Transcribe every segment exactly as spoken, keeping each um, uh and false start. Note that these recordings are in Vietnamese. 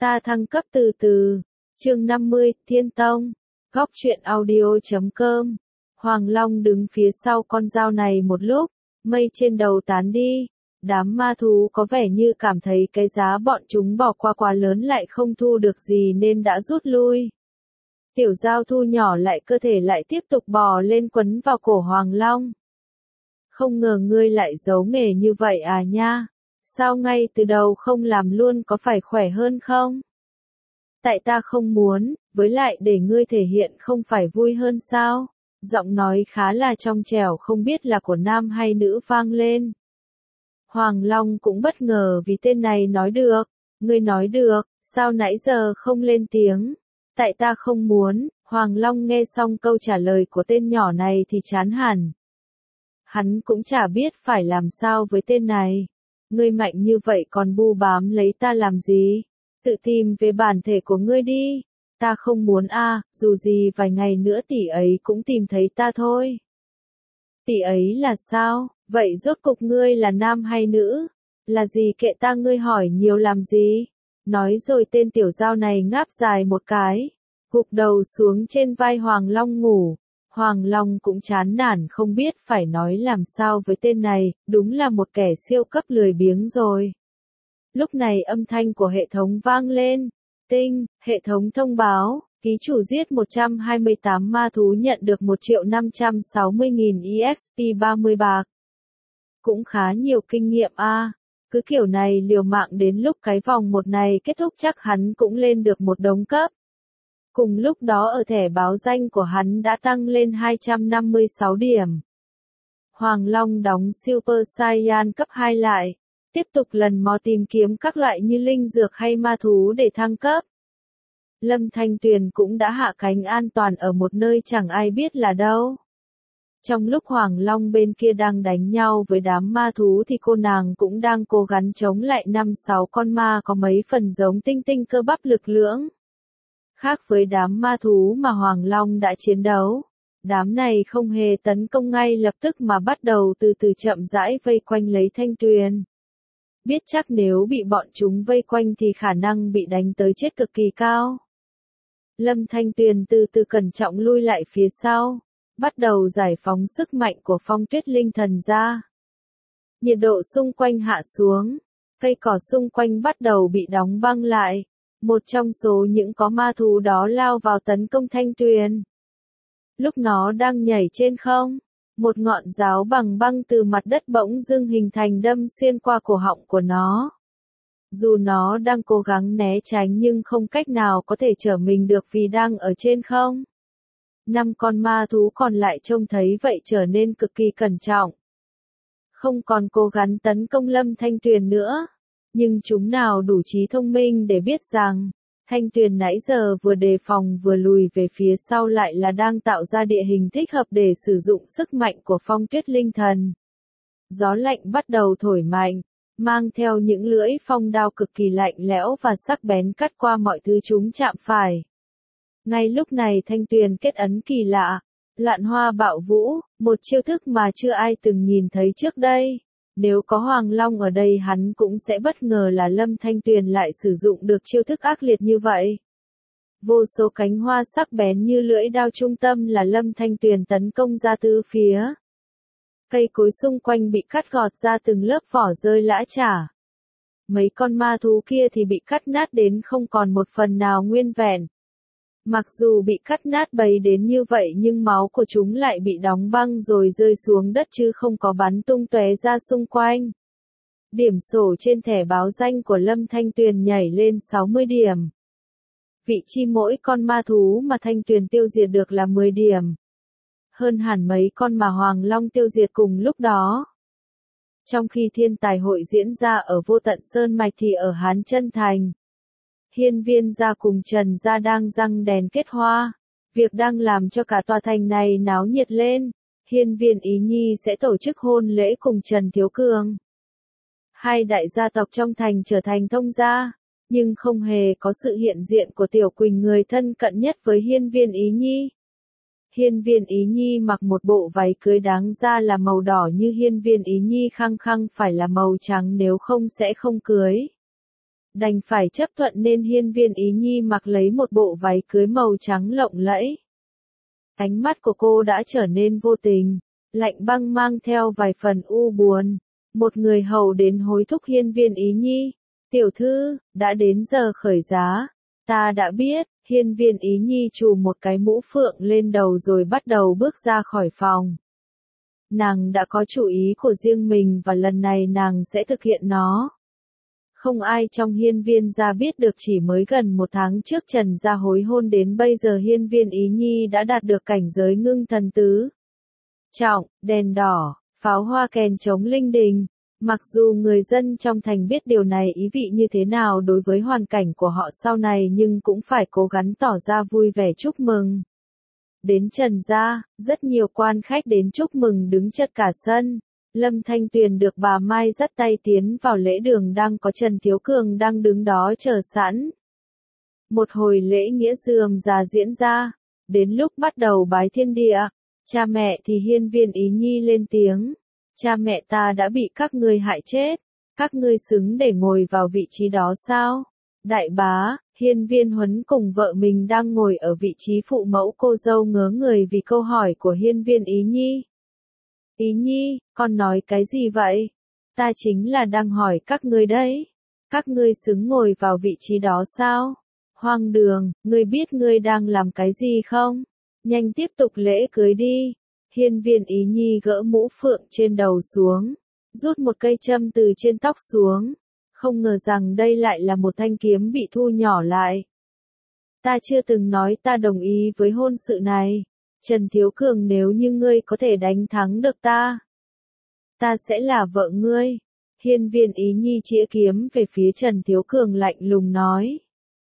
Ta thăng cấp từ từ. Chương năm mươi, Thiên Tông. Góc truyện audio chấm com. Hoàng Long đứng phía sau con dao này một lúc, mây trên đầu tán đi. Đám ma thú có vẻ như cảm thấy cái giá bọn chúng bỏ qua quá lớn lại không thu được gì nên đã rút lui. Tiểu dao thu nhỏ lại cơ thể lại tiếp tục bò lên quấn vào cổ Hoàng Long. Không ngờ ngươi lại giấu nghề như vậy à nha. Sao ngay từ đầu không làm luôn, có phải khỏe hơn không? Tại ta không muốn, với lại để ngươi thể hiện không phải vui hơn sao? Giọng nói khá là trong trẻo, không biết là của nam hay nữ vang lên. Hoàng Long cũng bất ngờ vì tên này nói được. Ngươi nói được, sao nãy giờ không lên tiếng? Tại ta không muốn. Hoàng Long nghe xong câu trả lời của tên nhỏ này thì chán hẳn. Hắn cũng chả biết phải làm sao với tên này. Ngươi mạnh như vậy còn bu bám lấy ta làm gì? Tự tìm về bản thể của ngươi đi. Ta không muốn a, à, dù gì vài ngày nữa tỷ ấy cũng tìm thấy ta thôi. Tỷ ấy là sao? Vậy rốt cục ngươi là nam hay nữ? Là gì kệ ta, ngươi hỏi nhiều làm gì? Nói rồi tên tiểu dao này ngáp dài một cái, gục đầu xuống trên vai Hoàng Long ngủ. Hoàng Long cũng chán nản không biết phải nói làm sao với tên này, đúng là một kẻ siêu cấp lười biếng rồi. Lúc này âm thanh của hệ thống vang lên. Tinh, hệ thống thông báo, ký chủ giết một trăm hai mươi tám ma thú nhận được một triệu năm trăm sáu mươi nghìn e ích pê ba mươi bạc. Cũng khá nhiều kinh nghiệm a. À. Cứ kiểu này liều mạng đến lúc cái vòng một này kết thúc chắc hắn cũng lên được một đống cấp. Cùng lúc đó ở thẻ báo danh của hắn đã tăng lên hai trăm năm mươi sáu điểm. Hoàng Long đóng Super Saiyan cấp hai lại. Tiếp tục lần mò tìm kiếm các loại như linh dược hay ma thú để thăng cấp. Lâm Thanh Tuyền cũng đã hạ cánh an toàn ở một nơi chẳng ai biết là đâu. Trong lúc Hoàng Long bên kia đang đánh nhau với đám ma thú thì cô nàng cũng đang cố gắng chống lại năm sáu con ma có mấy phần giống tinh tinh cơ bắp lực lưỡng. Khác với đám ma thú mà Hoàng Long đã chiến đấu, đám này không hề tấn công ngay lập tức mà bắt đầu từ từ chậm rãi vây quanh lấy Thanh Tuyền. Biết chắc nếu bị bọn chúng vây quanh thì khả năng bị đánh tới chết cực kỳ cao. Lâm Thanh Tuyền từ từ cẩn trọng lui lại phía sau, bắt đầu giải phóng sức mạnh của phong tuyết linh thần ra. Nhiệt độ xung quanh hạ xuống, cây cỏ xung quanh bắt đầu bị đóng băng lại. Một trong số những có ma thú đó lao vào tấn công Thanh Tuyền. Lúc nó đang nhảy trên không, một ngọn giáo bằng băng từ mặt đất bỗng dưng hình thành đâm xuyên qua cổ họng của nó. Dù nó đang cố gắng né tránh nhưng không cách nào có thể trở mình được vì đang ở trên không. Năm con ma thú còn lại trông thấy vậy trở nên cực kỳ cẩn trọng. Không còn cố gắng tấn công Lâm Thanh Tuyền nữa. Nhưng chúng nào đủ trí thông minh để biết rằng, Thanh Tuyền nãy giờ vừa đề phòng vừa lùi về phía sau lại là đang tạo ra địa hình thích hợp để sử dụng sức mạnh của phong tuyết linh thần. Gió lạnh bắt đầu thổi mạnh, mang theo những lưỡi phong đao cực kỳ lạnh lẽo và sắc bén cắt qua mọi thứ chúng chạm phải. Ngay lúc này Thanh Tuyền kết ấn kỳ lạ, Loạn Hoa Bạo Vũ, một chiêu thức mà chưa ai từng nhìn thấy trước đây. Nếu có Hoàng Long ở đây hắn cũng sẽ bất ngờ là Lâm Thanh Tuyền lại sử dụng được chiêu thức ác liệt như vậy. Vô số cánh hoa sắc bén như lưỡi đao trung tâm là Lâm Thanh Tuyền tấn công ra tứ phía. Cây cối xung quanh bị cắt gọt ra từng lớp vỏ rơi lã chả. Mấy con ma thú kia thì bị cắt nát đến không còn một phần nào nguyên vẹn. Mặc dù bị cắt nát bầy đến như vậy nhưng máu của chúng lại bị đóng băng rồi rơi xuống đất chứ không có bắn tung tóe ra xung quanh. Điểm sổ trên thẻ báo danh của Lâm Thanh Tuyền nhảy lên sáu mươi điểm. Vị trí mỗi con ma thú mà Thanh Tuyền tiêu diệt được là mười điểm. Hơn hẳn mấy con mà Hoàng Long tiêu diệt cùng lúc đó. Trong khi thiên tài hội diễn ra ở Vô Tận Sơn Mạch thì ở Hán Chân Thành, Hiên Viên gia cùng Trần gia đang răng đèn kết hoa. Việc đang làm cho cả tòa thành này náo nhiệt lên. Hiên Viên Ý Nhi sẽ tổ chức hôn lễ cùng Trần Thiếu Cường. Hai đại gia tộc trong thành trở thành thông gia, nhưng không hề có sự hiện diện của Tiểu Quỳnh, người thân cận nhất với Hiên Viên Ý Nhi. Hiên Viên Ý Nhi mặc một bộ váy cưới đáng ra là màu đỏ như Hiên Viên Ý Nhi khăng khăng phải là màu trắng nếu không sẽ không cưới. Đành phải chấp thuận nên hiên viên ý nhi mặc lấy một bộ váy cưới màu trắng lộng lẫy. Ánh mắt của cô đã trở nên vô tình, lạnh băng mang theo vài phần u buồn. Một người hầu đến hối thúc hiên viên ý nhi. Tiểu thư, đã đến giờ khởi giá. Ta đã biết, hiên viên ý nhi trù một cái mũ phượng lên đầu rồi bắt đầu bước ra khỏi phòng. Nàng đã có chủ ý của riêng mình và lần này nàng sẽ thực hiện nó. Không ai trong hiên viên gia biết được chỉ mới gần một tháng trước Trần gia hối hôn đến bây giờ hiên viên ý nhi đã đạt được cảnh giới ngưng thần tứ trọng, đèn đỏ, pháo hoa kèn trống linh đình. Mặc dù người dân trong thành biết điều này ý vị như thế nào đối với hoàn cảnh của họ sau này nhưng cũng phải cố gắng tỏ ra vui vẻ chúc mừng. Đến Trần gia, rất nhiều quan khách đến chúc mừng đứng chật cả sân. Lâm Thanh Tuyền được bà Mai dắt tay tiến vào lễ đường đang có Trần Thiếu Cường đang đứng đó chờ sẵn. Một hồi lễ nghĩa rườm rà diễn ra, đến lúc bắt đầu bái thiên địa, cha mẹ thì hiên viên ý nhi lên tiếng. Cha mẹ ta đã bị các ngươi hại chết, các ngươi xứng để ngồi vào vị trí đó sao? Đại bá, hiên viên huấn cùng vợ mình đang ngồi ở vị trí phụ mẫu cô dâu ngớ người vì câu hỏi của hiên viên ý nhi. Ý nhi, con nói cái gì vậy? Ta chính là đang hỏi các ngươi đấy. Các ngươi xứng ngồi vào vị trí đó sao? Hoang đường, ngươi biết ngươi đang làm cái gì không? Nhanh tiếp tục lễ cưới đi. Hiên viên ý nhi gỡ mũ phượng trên đầu xuống, rút một cây châm từ trên tóc xuống. Không ngờ rằng đây lại là một thanh kiếm bị thu nhỏ lại. Ta chưa từng nói ta đồng ý với hôn sự này. Trần Thiếu Cường, nếu như ngươi có thể đánh thắng được ta, ta sẽ là vợ ngươi. Hiên viên ý nhi chĩa kiếm về phía Trần Thiếu Cường lạnh lùng nói.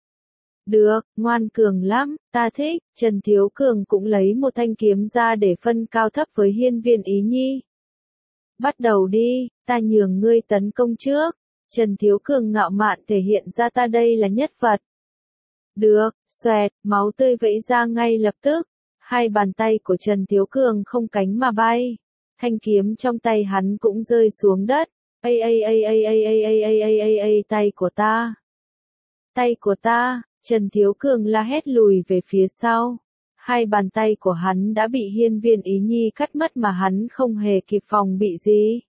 Được, ngoan cường lắm, ta thích. Trần Thiếu Cường cũng lấy một thanh kiếm ra để phân cao thấp với hiên viên ý nhi. Bắt đầu đi, ta nhường ngươi tấn công trước. Trần Thiếu Cường ngạo mạn thể hiện ra ta đây là nhất vật. Được, xoẹt, máu tươi vẫy ra ngay lập tức. Hai bàn tay của Trần Thiếu Cường không cánh mà bay. Thanh kiếm trong tay hắn cũng rơi xuống đất. Ây ây ây ây ây ây ây ây ây ây ây tay của ta. Tay của ta. Trần Thiếu Cường la hét lùi về phía sau. Hai bàn tay của hắn đã bị hiên viên ý nhi cắt mất mà hắn không hề kịp phòng bị gì.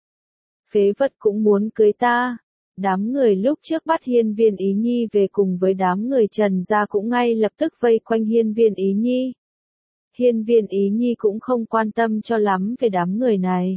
Phế vật cũng muốn cưới ta. Đám người lúc trước bắt hiên viên ý nhi về cùng với đám người Trần gia cũng ngay lập tức vây quanh hiên viên ý nhi. Hiên viên ý nhi cũng không quan tâm cho lắm về đám người này.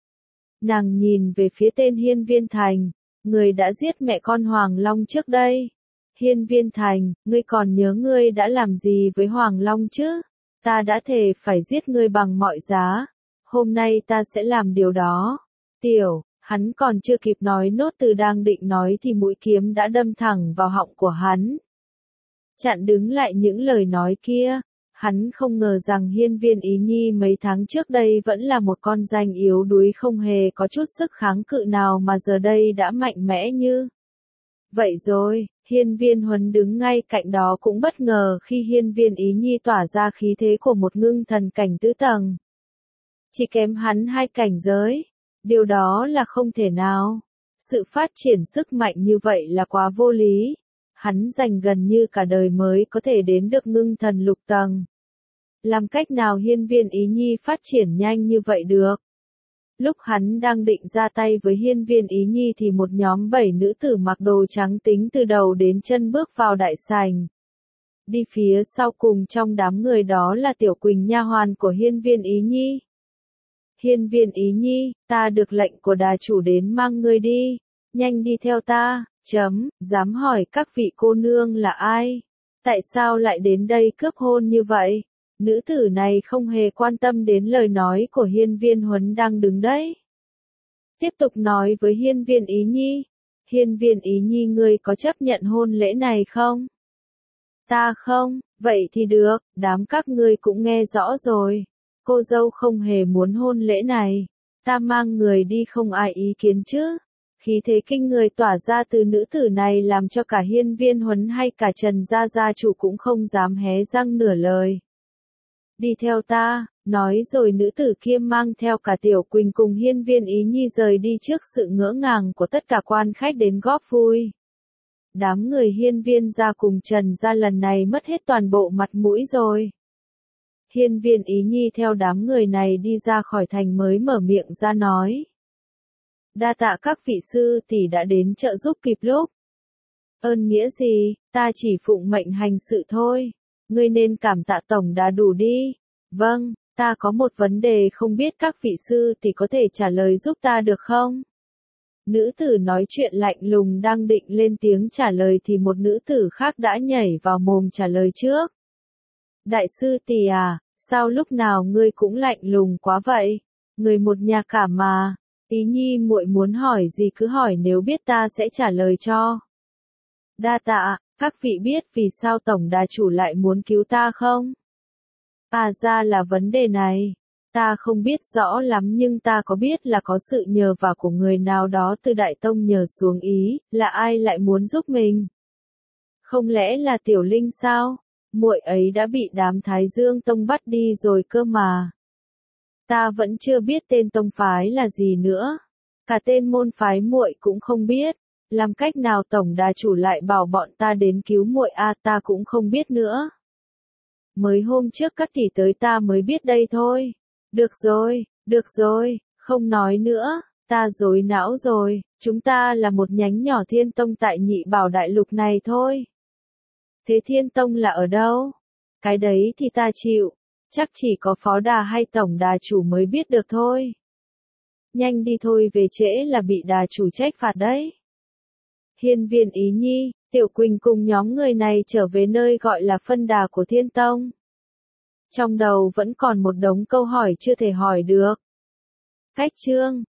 Nàng nhìn về phía tên Hiên Viên Thành, người đã giết mẹ con Hoàng Long trước đây. Hiên Viên Thành, ngươi còn nhớ ngươi đã làm gì với Hoàng Long chứ? Ta đã thề phải giết ngươi bằng mọi giá. Hôm nay ta sẽ làm điều đó. Tiểu, hắn còn chưa kịp nói nốt từ đang định nói thì mũi kiếm đã đâm thẳng vào họng của hắn. Chặn đứng lại những lời nói kia. Hắn không ngờ rằng hiên viên ý nhi mấy tháng trước đây vẫn là một con danh yếu đuối không hề có chút sức kháng cự nào mà giờ đây đã mạnh mẽ như. Vậy rồi, hiên viên huấn đứng ngay cạnh đó cũng bất ngờ khi hiên viên ý nhi tỏa ra khí thế của một ngưng thần cảnh tứ tầng. Chỉ kém hắn hai cảnh giới. Điều đó là không thể nào. Sự phát triển sức mạnh như vậy là quá vô lý. Hắn dành gần như cả đời mới có thể đến được ngưng thần lục tầng. Làm cách nào hiên viên ý nhi phát triển nhanh như vậy được? Lúc hắn đang định ra tay với hiên viên ý nhi thì một nhóm bảy nữ tử mặc đồ trắng tính từ đầu đến chân bước vào đại sảnh. Đi phía sau cùng trong đám người đó là Tiểu Quỳnh, nha hoàn của hiên viên ý nhi. Hiên viên ý nhi, ta được lệnh của đà chủ đến mang ngươi đi. Nhanh đi theo ta. Chấm, dám hỏi các vị cô nương là ai? Tại sao lại đến đây cướp hôn như vậy? Nữ tử này không hề quan tâm đến lời nói của hiên viên huấn đang đứng đấy. Tiếp tục nói với hiên viên ý nhi. Hiên viên ý nhi, ngươi có chấp nhận hôn lễ này không? Ta không, vậy thì được, đám các ngươi cũng nghe rõ rồi. Cô dâu không hề muốn hôn lễ này. Ta mang người đi không ai ý kiến chứ? Khí thế kinh người tỏa ra từ nữ tử này làm cho cả hiên viên huấn hay cả Trần gia gia chủ cũng không dám hé răng nửa lời. Đi theo ta, nói rồi nữ tử kia mang theo cả Tiểu Quỳnh cùng hiên viên ý nhi rời đi trước sự ngỡ ngàng của tất cả quan khách đến góp vui. Đám người hiên viên gia cùng Trần gia lần này mất hết toàn bộ mặt mũi rồi. Hiên viên Ý Nhi theo đám người này đi ra khỏi thành mới mở miệng ra nói. Đa tạ các vị sư tỷ đã đến trợ giúp kịp lúc. Ơn nghĩa gì, ta chỉ phụng mệnh hành sự thôi. Ngươi nên cảm tạ tổng đã đủ đi. Vâng, ta có một vấn đề không biết các vị sư tỷ có thể trả lời giúp ta được không? Nữ tử nói chuyện lạnh lùng đang định lên tiếng trả lời thì một nữ tử khác đã nhảy vào mồm trả lời trước. Đại sư tỷ à, sao lúc nào ngươi cũng lạnh lùng quá vậy? Người một nhà cả mà. Ý Nhi muội muốn hỏi gì cứ hỏi, nếu biết ta sẽ trả lời cho. Đa tạ, các vị biết vì sao tổng đà chủ lại muốn cứu ta không? À ra là vấn đề này. Ta không biết rõ lắm nhưng ta có biết là có sự nhờ vả của người nào đó từ Đại Tông nhờ xuống ý, là ai lại muốn giúp mình? Không lẽ là Tiểu Linh sao? Muội ấy đã bị đám Thái Dương Tông bắt đi rồi cơ mà. Ta vẫn chưa biết tên tông phái là gì nữa. Cả tên môn phái muội cũng không biết. Làm cách nào tổng đà chủ lại bảo bọn ta đến cứu muội a, ta cũng không biết nữa. Mới hôm trước các tỷ tới ta mới biết đây thôi. Được rồi, được rồi, không nói nữa, ta rối não rồi, chúng ta là một nhánh nhỏ Thiên Tông tại Nhị Bảo Đại Lục này thôi. Thế Thiên Tông là ở đâu? Cái đấy thì ta chịu, chắc chỉ có phó đà hay tổng đà chủ mới biết được thôi. Nhanh đi thôi, về trễ là bị đà chủ trách phạt đấy. Hiên viên Ý Nhi, Tiểu Quỳnh cùng nhóm người này trở về nơi gọi là phân đà của Thiên Tông. Trong đầu vẫn còn một đống câu hỏi chưa thể hỏi được. Cách chương